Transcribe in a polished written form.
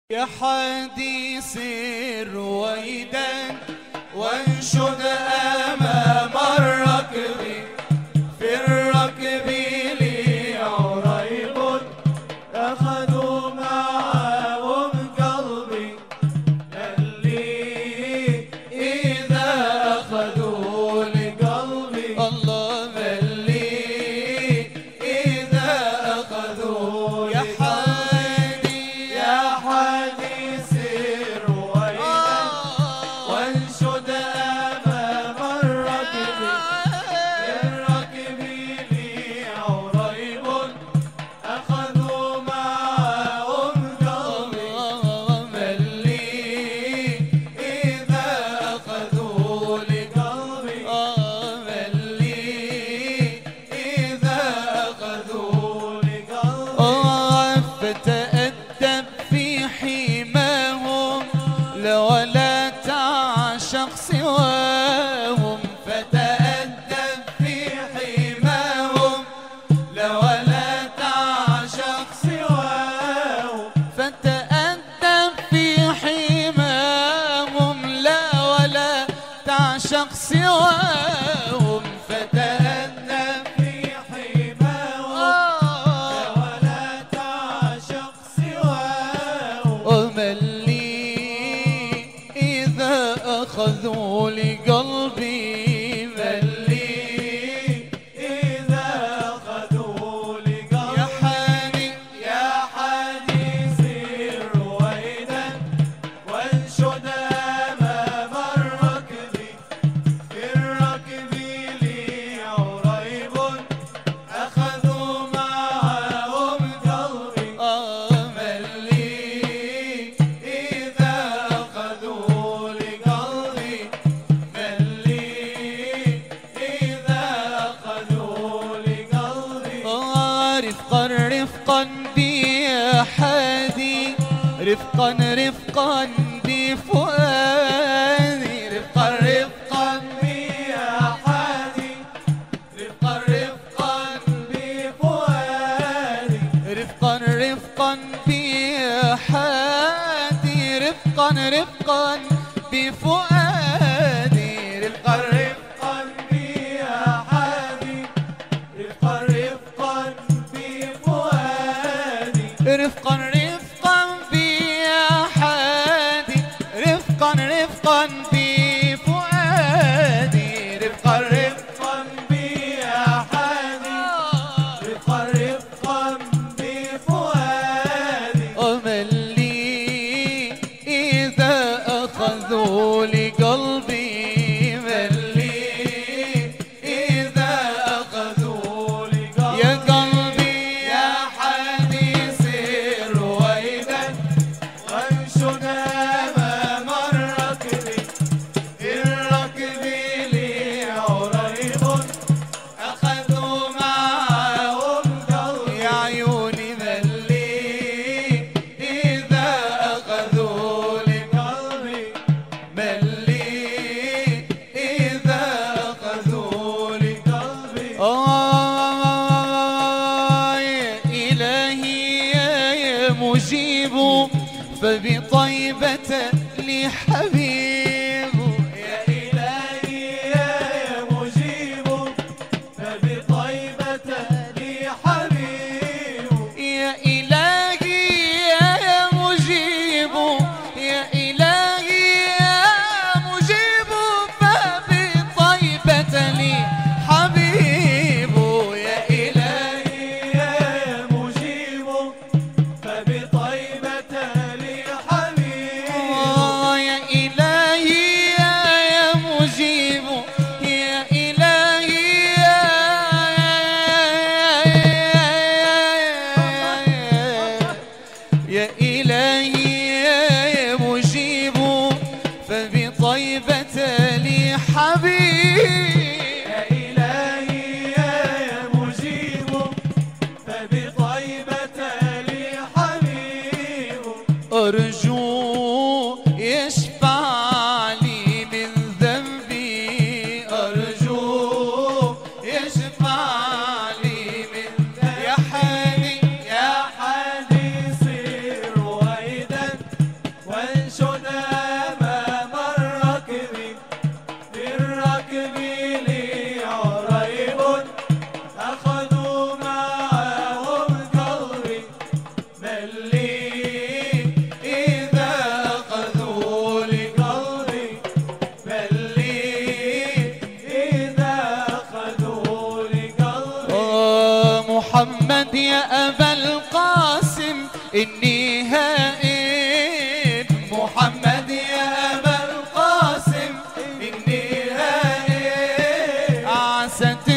يا حديث رويدا وانشد امام الركب في الركب لي عريب اخذوا معهم قلبي اللي اذا اخذوا لقلبي الله اللي اذا اخذوا يا فتأدب في حماهم ولا تعشق سواهم فتأدب في حماهم ولا تعشق سواهم فتأدب في حماهم لا ولا تعشق سواهم فتأدب في حماهم ولا تعشق سواهم ومن لي إذا أخذوا لقلبي من لي إذا أخذوا لقلبي يا حديث رويدا وانشد أمام الركب في الركب لي عريب أخذوا معهم قلبي من لي إذا أخذوا لقلبي من لي إذا أخذوا لقلبي رفقا رفقا بي يا حادي رفقا رفقا بفؤادي رفقا رفقا بي يا حادي رفقا رفقا بفؤادي رفقا رفقا بي يا حادي رفقا رفقا بفؤادي رفقا رفقا بي يا حادي رفقا رفقا بفؤادي رفقا رفقا بي يا حادي رفقا رفقا بفؤادي رفقا رفقا بي يا حادي رفقا رفقا بفؤادي ومن لي إذا أخذوا لقلبي من لي إذا أخذوا لقلبي يا قلبي يا حديث رويدا وانشد أمام الركب الركب لي عريب أخذوا معهم قلبي يا عيوني من لي إذا أخذوا لقلبي من لي إذا أخذوا لقلبي يا إلهي يا مجيب فبطيبة لي حبيب يا إلهي يا مجيب فبطيبة لي حبيب يا إلهي يا مجيب يا إلهي يا مجيب فبطيبة لي حبيب يا إلهي يا مجيب فبطيبة لي حبيب يا إلهي يا مجيب يا إلهي يا إلهي يا مجيب فبطيبة لي حبيب يا إلهي يا مجيب فبطيبة لي حبيب أرجو يشفع لي من ذنبي أرجو يشفع لي من ذنبي يا حادي يا حديث رويدا محمد يا أبا القاسم إني هائب، محمد يا أبا القاسم إني هائب، عسى